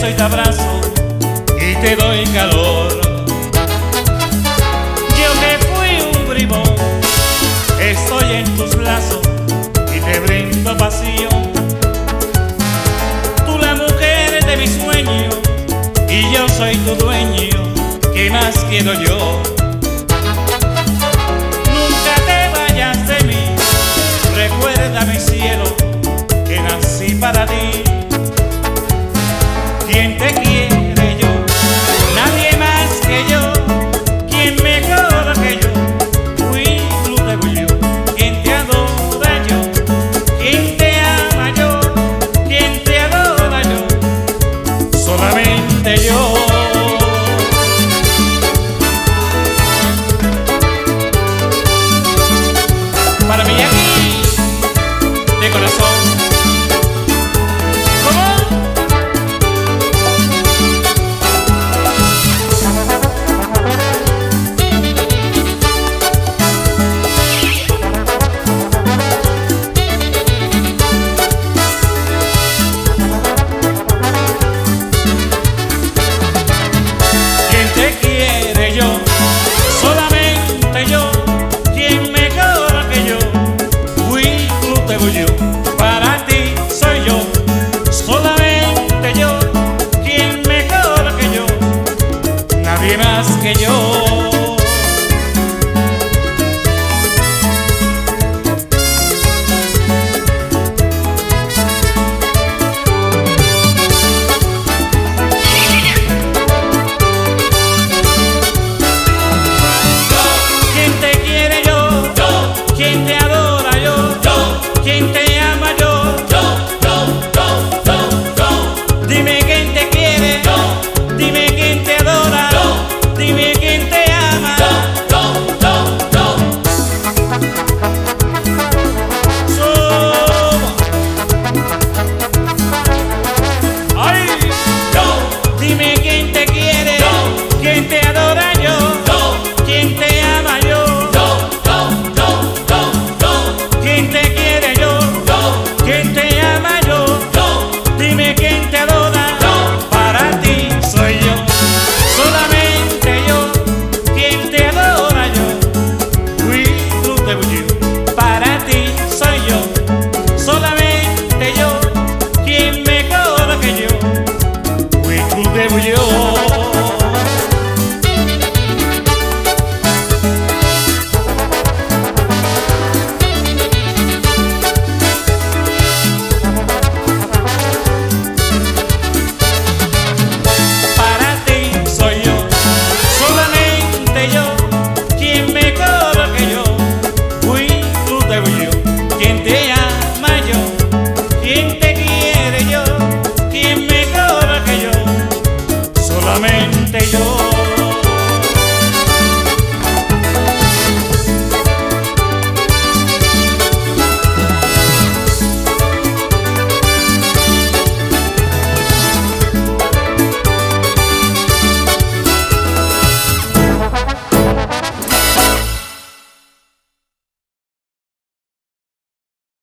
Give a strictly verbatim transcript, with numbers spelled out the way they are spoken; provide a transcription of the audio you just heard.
y te abrazo y te doy calor. Yo que fui un bribón, estoy en tus brazos y te brindo pasión. Tú la mujer de mi sueño y yo soy tu dueño. ¿Qué más quiero yo? Nunca te vayas de mí, recuerda mi cielo que nací para ti. ¿Quién te quiere yo? Nadie más que yo. ¿Quién mejor que yo? Fui Blue de yo. ¿Quién te adora yo? ¿Quién te ama yo? ¿Quién te adora yo? Solamente yo. Para mí aquí, de corazón. Para ti soy yo, solamente yo. ¿Quién mejor que yo? Nadie más que yo.